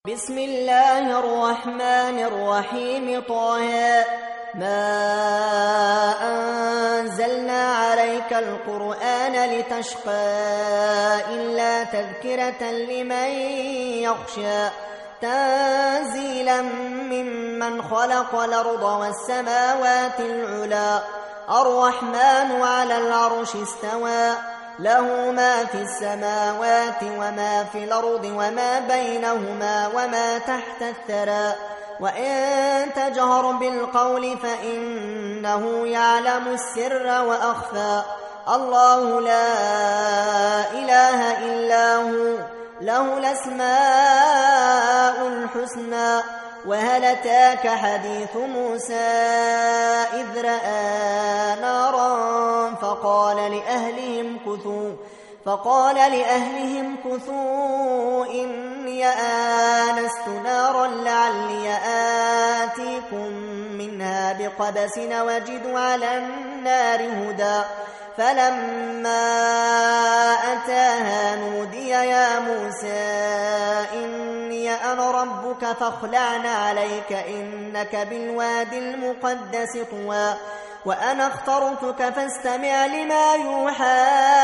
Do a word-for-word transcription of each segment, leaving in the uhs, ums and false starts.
بسم الله الرحمن الرحيم طه ما أنزلنا عليك القرآن لتشقى إلا تذكرة لمن يخشى تنزيلا ممن خلق الأرض والسماوات العلى الرحمن على العرش استوى له ما في السماوات وما في الأرض وما بينهما وما تحت الثرى وإن تجهر بالقول فإنه يعلم السر وأخفى الله لا إله إلا هو له الأسماء الحسنى وهل أتاك حديث موسى إذ رأى نارا فقال لأهلهم كثوا فقال لأهلهم كثوا إني آنست نارا لعلي آتيكم منها بقبس وجد على النار هدى فلما أتاها نودي يا موسى إني أنا ربك فاخلعن عليك إنك بالوادي المقدس طوى وأنا اخترتك فاستمع لما يوحى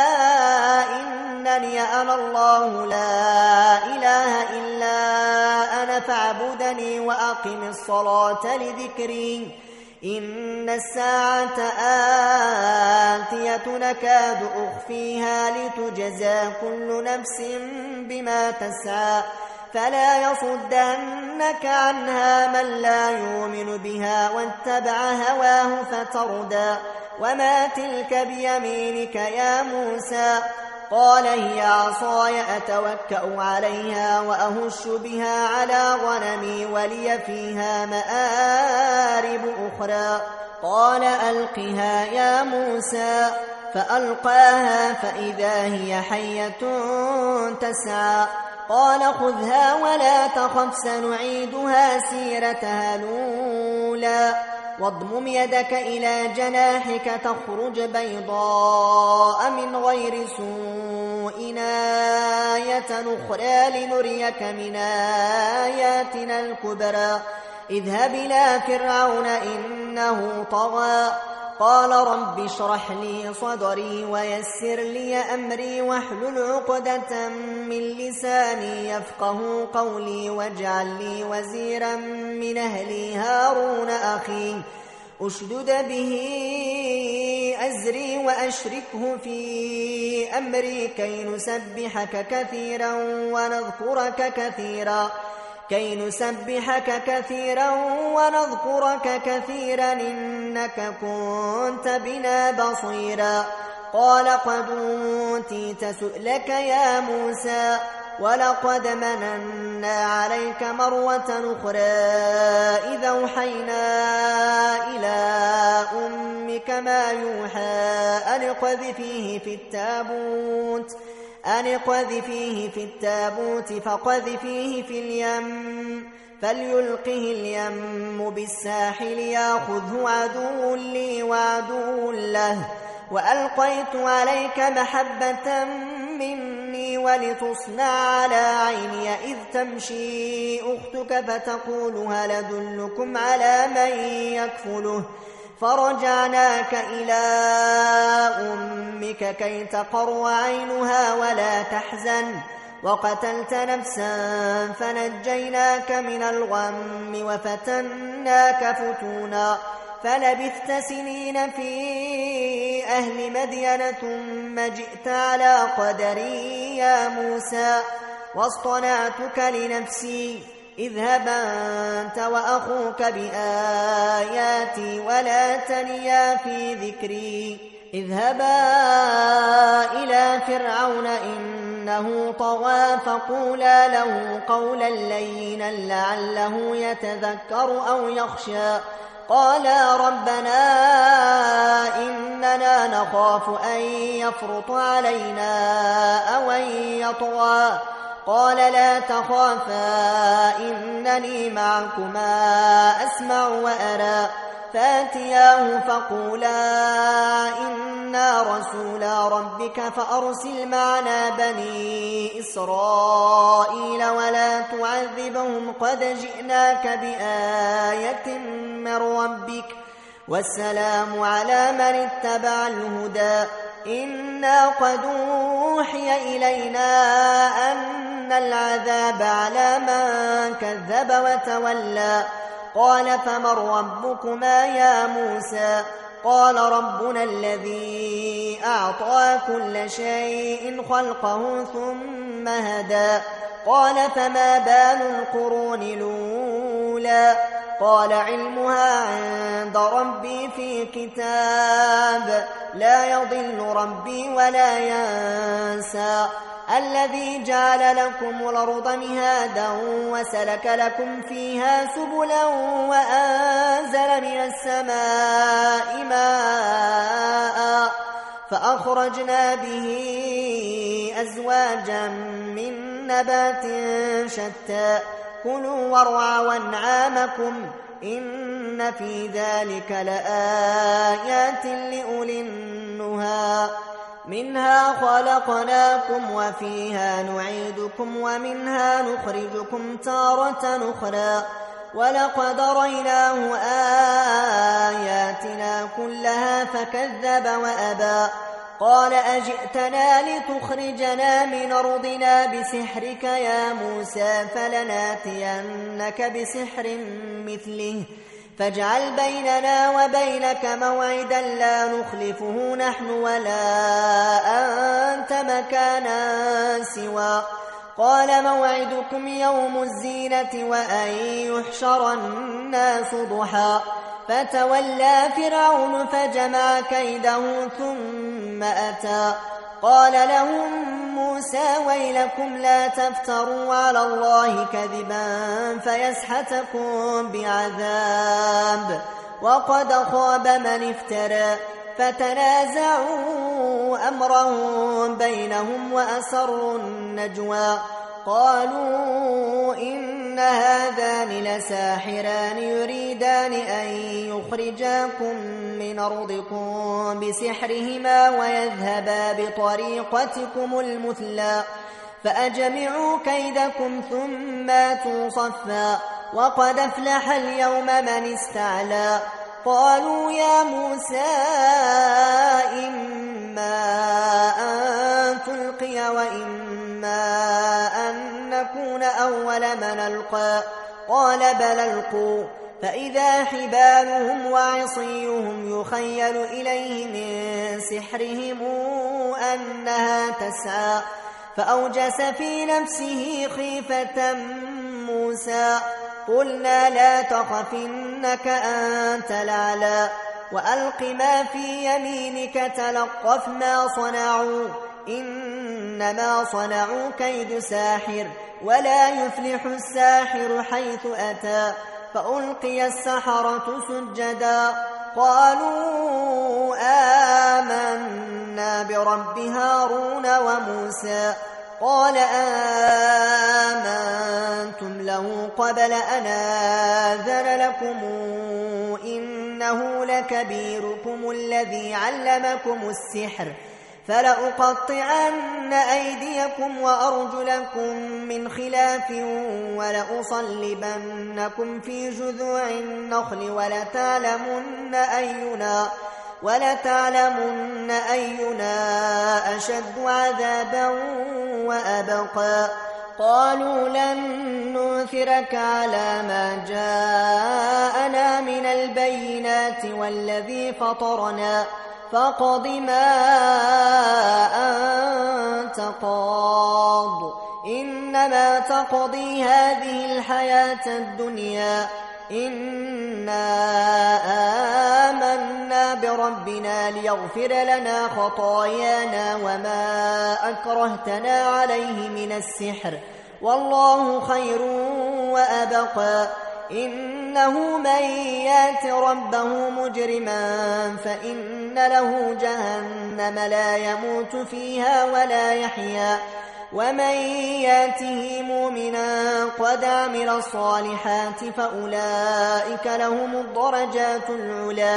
إنني أنا الله لا إله إلا أنا فاعبدني وأقم الصلاة لذكري إن الساعة آتية نكاد أخفيها لتجزى كل نفس بما تسعى فلا يصدنك عنها من لا يؤمن بها واتبع هواه فتردى وما تلك بيمينك يا موسى قال هي عصاي أتوكأ عليها وأهش بها على غنمي ولي فيها مآرب أخرى قال ألقها يا موسى فألقاها فإذا هي حية تسعى قال خذها ولا تخف سنعيدها سيرتها الأولى واضمم يدك إلى جناحك تخرج بيضاء من غير سوء آية أخرى لنريك من آياتنا الكبرى اذهب إلى فرعون إنه طغى قال رب اشرح لي صدري ويسر لي أمري واحلل عقدة من لساني يفقه قولي واجعل لي وزيرا من أهلي هارون أخي أشدد به أزري وأشركه في أمري كي نسبحك كثيرا ونذكرك كثيرا كي نسبحك كثيرا ونذكرك كثيرا إنك كنت بنا بصيرا قال قد أوتيت سؤلك يا موسى ولقد مننا عليك مرة أخرى إذا أوحينا إلى أمك ما يوحى أن اقذفيه في التابوت أن اقذفيه في التابوت فقذفيه في اليم فليلقه اليم بالساحل ياخذه عدو لي وعدو له وألقيت عليك محبة مني ولتصنع على عيني إذ تمشي أختك فتقول هل أدلكم على من يكفله فرجعناك إلى أمك كي تقر عينها ولا تحزن وقتلت نفسا فنجيناك من الغم وفتناك فتونا فلبثت سنين في أهل مدين ثم جئت على قدري يا موسى واصطنعتك لنفسي اذهب أنت وأخوك بآياتي ولا تنيا في ذكري اذهبا إلى فرعون إنه طغى فقولا له قولا لينا لعله يتذكر أو يخشى قالا ربنا إننا نخاف أن يفرط علينا أو أن يطغى قال لا تخافا إنني معكما أسمع وأرى فاتياه فقولا إن إنا رسولا ربك فأرسل معنا بني إسرائيل ولا تعذبهم قد جئناك بآية من ربك والسلام على من اتبع الهدى إنا قد أوحي إلينا أن العذاب على من كذب وتولى قال فمن ربكما يا موسى قال ربنا الذي أعطى كل شيء خلقه ثم هدى قال فما بال القرون الأولى قال علمها عند ربي في كتاب لا يضل ربي ولا ينسى الذي جعل لكم الأرض مهادا وسلك لكم فيها سبلا وأنزل من السماء ماء فأخرجنا به أزواجا من نبات شتى كلوا وارعوا أنعامكم إن في ذلك لآيات لأولي النهى منها خلقناكم وفيها نعيدكم ومنها نخرجكم تارة أخرى ولقد رأيناه آياتنا كلها فكذب وأبى قال أجئتنا لتخرجنا من أرضنا بسحرك يا موسى فلناتينك بسحر مثله فاجعل بيننا وبينك موعدا لا نخلفه نحن ولا أنت مكانا سوى قال موعدكم يوم الزينة وأن يحشر الناس ضحى فتولى فرعون فجمع كيده ثم أتى قال لهم موسى ويلكم لا تفتروا على الله كذبا فيسحتكم بعذاب وقد خاب من افترى فتنازعوا أمرهم بينهم وأسروا النجوى قالوا إن هذان لساحران يريدان أن يخرجاكم من أرضكم بسحرهما ويذهبا بطريقتكم المثلى فأجمعوا كيدكم ثم آتوا صفا وقد أفلح اليوم من استعلى قالوا يا موسى إما أن تلقي وإما أن نكون أول من ألقى قال بل ألقوا فإذا حبالهم وعصيهم يخيل إليه من سحرهم أنها تسعى فأوجس في نفسه خيفة موسى قلنا لا تخف إنك أنت الأعلى وألق ما في يمينك تلقف ما صنعوا إنما صنعوا كيد ساحر ولا يفلح الساحر حيث أتى فألقي السحرة سجدا قالوا آمنا برب هارون وموسى قال آمنتم له قبل أن آذن لكم إنه لكبيركم الذي علمكم السحر فلأقطعن أيديكم وأرجلكم من خلاف ولأصلبنكم في جذوع النخل ولتعلمن أينا ولتعلمن أينا أشد عذابا وأبقى قالوا لن نؤثرك على ما جاءنا من البينات والذي فطرنا فاقض ما أنت قاض إنما تقضي هذه الحياة الدنيا إنا آمنا بربنا ليغفر لنا خطايانا وما أكرهتنا عليه من السحر والله خير وأبقى إنه من يات ربه مجرما فإن له جهنم لا يموت فيها ولا يحيا ومن ياته مؤمنا قد عمل الصالحات فأولئك لهم الدرجات العلى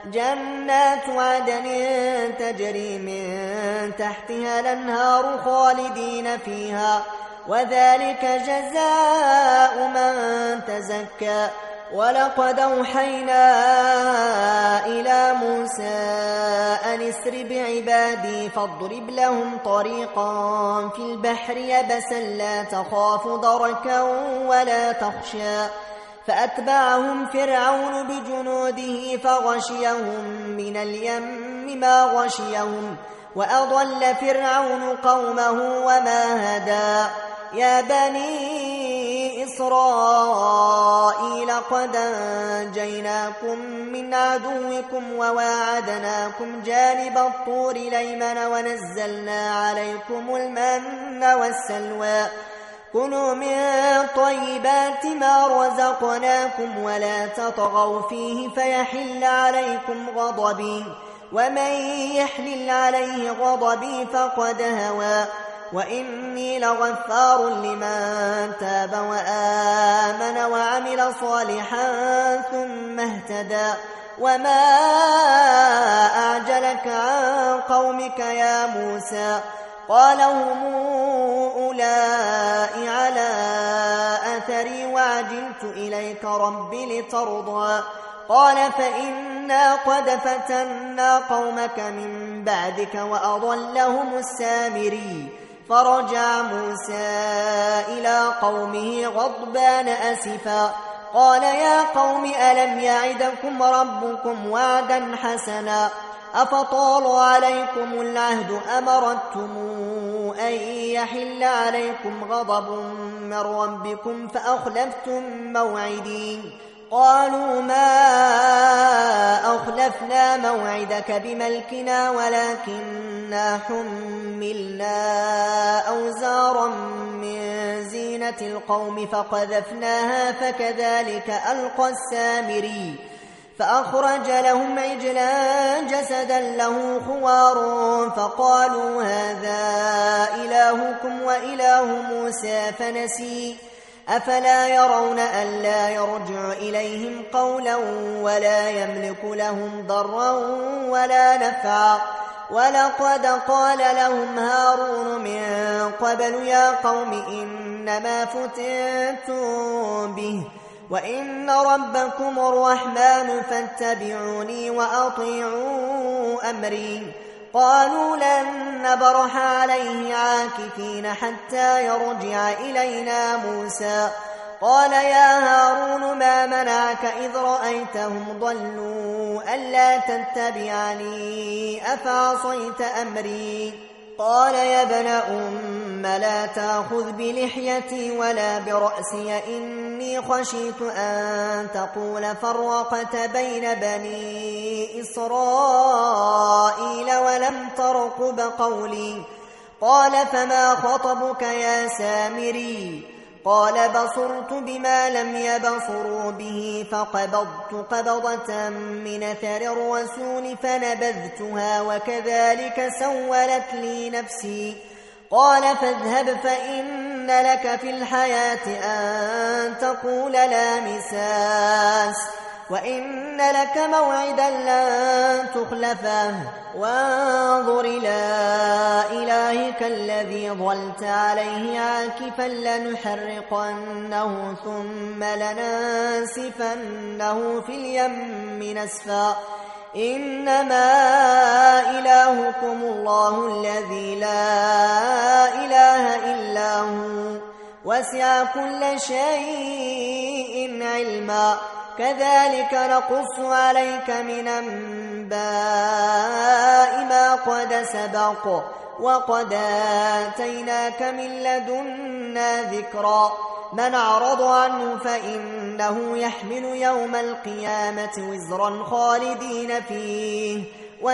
جنات عدن تجري من تحتها الأنهار خالدين فيها وذلك جزاء من تزكى ولقد أوحينا إلى موسى أن اسر بعبادي فاضرب لهم طريقا في البحر يبسا لا تخاف دركا ولا تخشى فأتبعهم فرعون بجنوده فغشيهم من اليم ما غشيهم وأضل فرعون قومه وما هدى يا بني إسرائيل قد أنجيناكم من عدوكم وواعدناكم جانب الطور الأيمن ونزلنا عليكم المن والسلوى كلوا من طيبات ما رزقناكم ولا تطغوا فيه فيحل عليكم غضبي ومن يحلل عليه غضبي فقد هوى وإني لغفار لمن تاب وآمن وعمل صالحا ثم اهتدى وما أعجلك عن قومك يا موسى قال هم أولئك على أثري وعجلت إليك رب لترضى قال فإنا قد فتنا قومك من بعدك وأضلهم السامري فرجع موسى إلى قومه غضبان أسفا قال يا قوم ألم يعدكم ربكم وعدا حسنا أفطال عليكم العهد أمرتم أن يحل عليكم غضب من ربكم فأخلفتم موعدي قالوا ما أخلفنا موعدك بملكنا ولكننا حملنا أوزارا من زينة القوم فقذفناها فكذلك ألقى السامري فأخرج لهم عجلا جسدا له خوار فقالوا هذا إلهكم وإله موسى فنسي أفلا يرون ألا يرجع إليهم قولا ولا يملك لهم ضرا ولا نفعا ولقد قال لهم هارون من قبل يا قوم إنما فتنتم به وإن ربكم الرحمن فاتبعوني وأطيعوا أمري قالوا لن نبرح عليه عاكفين حتى يرجع إلينا موسى قال يا هارون ما منعك إذ رأيتهم ضلوا ألا تتبعني أفعصيت أمري قال يا ابن أم لا تأخذ بلحيتي ولا برأسي إني خشيت أن تقول فرقت بين بني إسرائيل ولم ترقب قولي قال فما خطبك يا سامري قال بصرت بما لم يبصروا به فقبضت قبضة من أثر الرسول فنبذتها وكذلك سولت لي نفسي قال فاذهب فإن لك في الحياة أن تقول لا مساس وإن لك موعدا لن تخلفه وانظر إلى إلهك الذي ظلت عليه عاكفا لنحرقنه ثم لننسفنه في اليم نسفا إنما إلهكم الله الذي لا إله إلا هو وسع كل شيء علما كذلك نقص عليك من أنباء ما قد سبق وقد آتيناك من لدنا ذكرا من أعرض عنه فإنه يحمل يوم القيامة وزرا خالدين فيه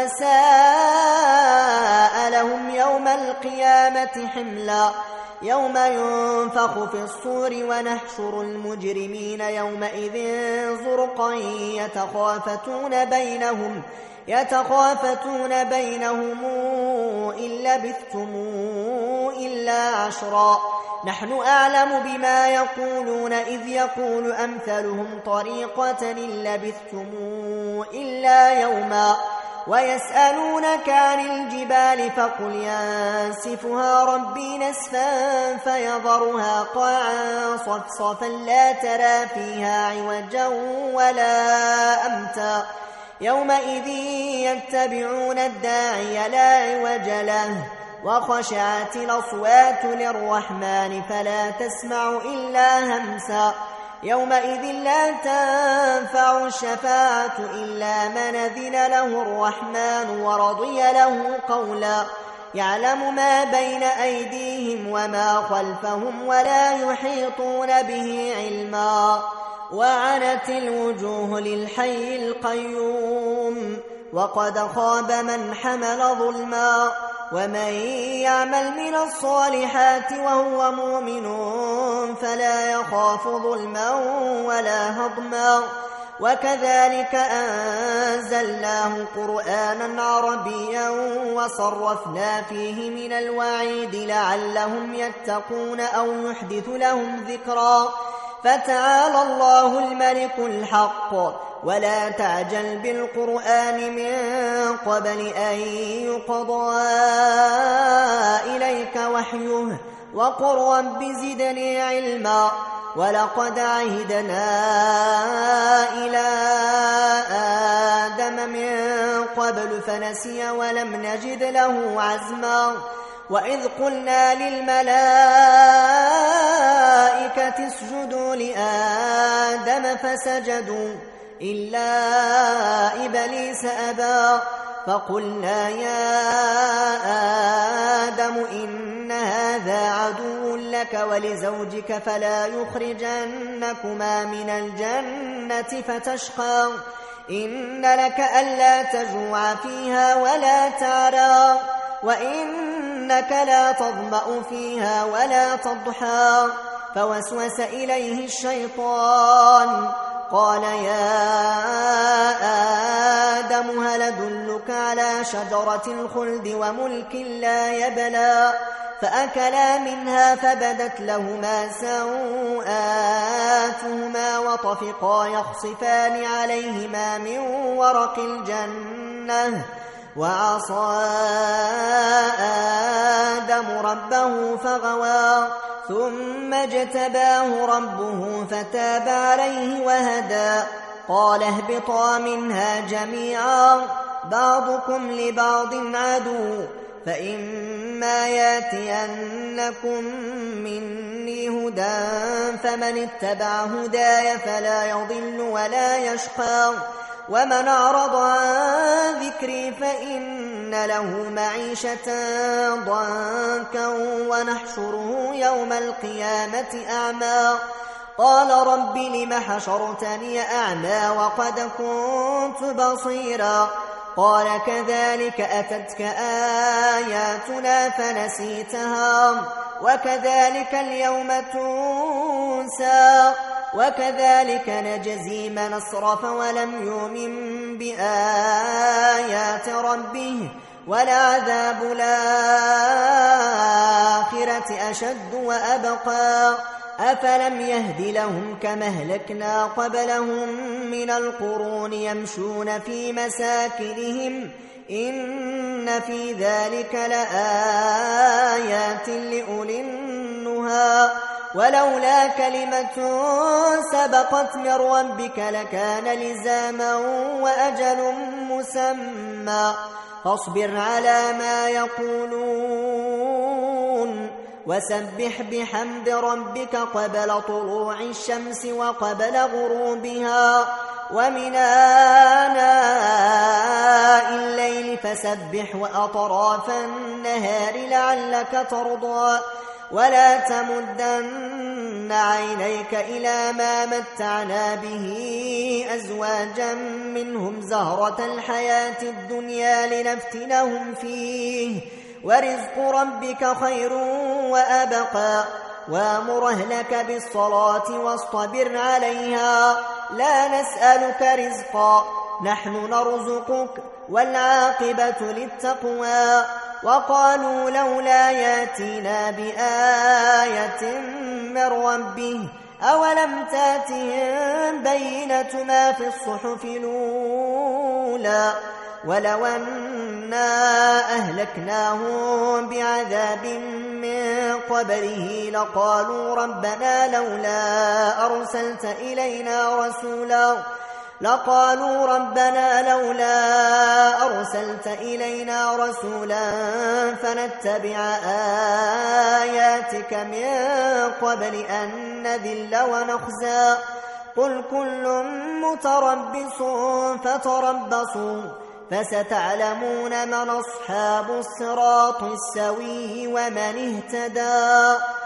وساء لهم يوم القيامة حملا يوم ينفخ في الصور ونحشر المجرمين يومئذ زرقا يتخافتون بينهم يتخافتون بينهم إن لبثتم إلا عشرا نحن أعلم بما يقولون إذ يقول أمثلهم طريقة إن لبثتم إلا يوما ويسألونك عن الجبال فقل ينسفها ربي نسفا فيذرها قاعا صفصفا لا ترى فيها عوجا ولا أمتا يومئذ يتبعون الداعي لا عوج له وخشعت الأصوات للرحمن فلا تسمع إلا همسا يومئذ لا تنفع الشفاعة إلا من أذن له الرحمن ورضي له قولا يعلم ما بين أيديهم وما خلفهم ولا يحيطون به علما وعنت الوجوه للحي القيوم وقد خاب من حمل ظلما ومن يعمل من الصالحات وهو مؤمن فلا يخاف ظلما ولا هضما وكذلك أنزلناه قرآنا عربيا وصرفنا فيه من الوعيد لعلهم يتقون أو يحدث لهم ذكرا فتعالى الله الملك الحق ولا تعجل بالقرآن من قبل أن يقضى إليك وحيه وقل رب زدني علما ولقد عهدنا إلى آدم من قبل فنسي ولم نجد له عزما وإذ قلنا للملائكة اسجدوا لآدم فسجدوا إلا إبليس أبى فقلنا يا آدم إن هذا عدو لك ولزوجك فلا يخرجنكما من الجنة فتشقى إن لك ألا تجوع فيها ولا تعرى وإنك لا تظمأ فيها ولا تضحى فوسوس إليه الشيطان قال يا آدم هل أدلك على شجرة الخلد وملك لا يبلى فأكلا منها فبدت لهما سوآتهما وطفقا يخصفان عليهما من ورق الجنة وعصى آدم ربه فغوى ثم اجتباه ربه فتاب عليه وهدى قال اهبطا منها جميعا بعضكم لبعض عدو فإما ياتينكم مني هدى فمن اتبع هداي فلا يضل ولا يشقى ومن أعرض عن ذكري فإن له معيشة ضنكا ونحشره يوم القيامة أعمى قال رب لم حشرتني أعمى وقد كنت بصيرا قال كذلك أتتك آياتنا فنسيتها وكذلك اليوم تنسى وكذلك نجزي من أسرف ولم يؤمن بآيات ربه ولعذاب الآخرة أشد وأبقى أفلم يهد لهم كما أهلكنا قبلهم من القرون يمشون في مساكنهم إن في ذلك لآيات لأولي النهى ولولا كلمة سبقت من ربك لكان لزاما وأجل مسمى فاصبر على ما يقولون وسبح بحمد ربك قبل طلوع الشمس وقبل غروبها ومن آناء الليل فسبح وأطراف النهار لعلك ترضى ولا تمدن عينيك إلى ما متعنا به أزواجا منهم زهرة الحياة الدنيا لنفتنهم فيه ورزق ربك خير وأبقى وامر أهلك بالصلاة واصطبر عليها لا نسألك رزقا نحن نرزقك والعاقبة للتقوى وقالوا لولا ياتينا بآية من ربه أولم تاتهم بينة ما في الصحف الأولى ولو أنا أهلكناهم بعذاب من قبله لقالوا ربنا لولا أرسلت إلينا رسولا لقالوا ربنا لولا أرسلت إلينا رسولا فنتبع آياتك من قبل أن نذل ونخزى قل كل متربص فتربصوا فستعلمون من أصحاب الصراط السوي ومن اهتدى.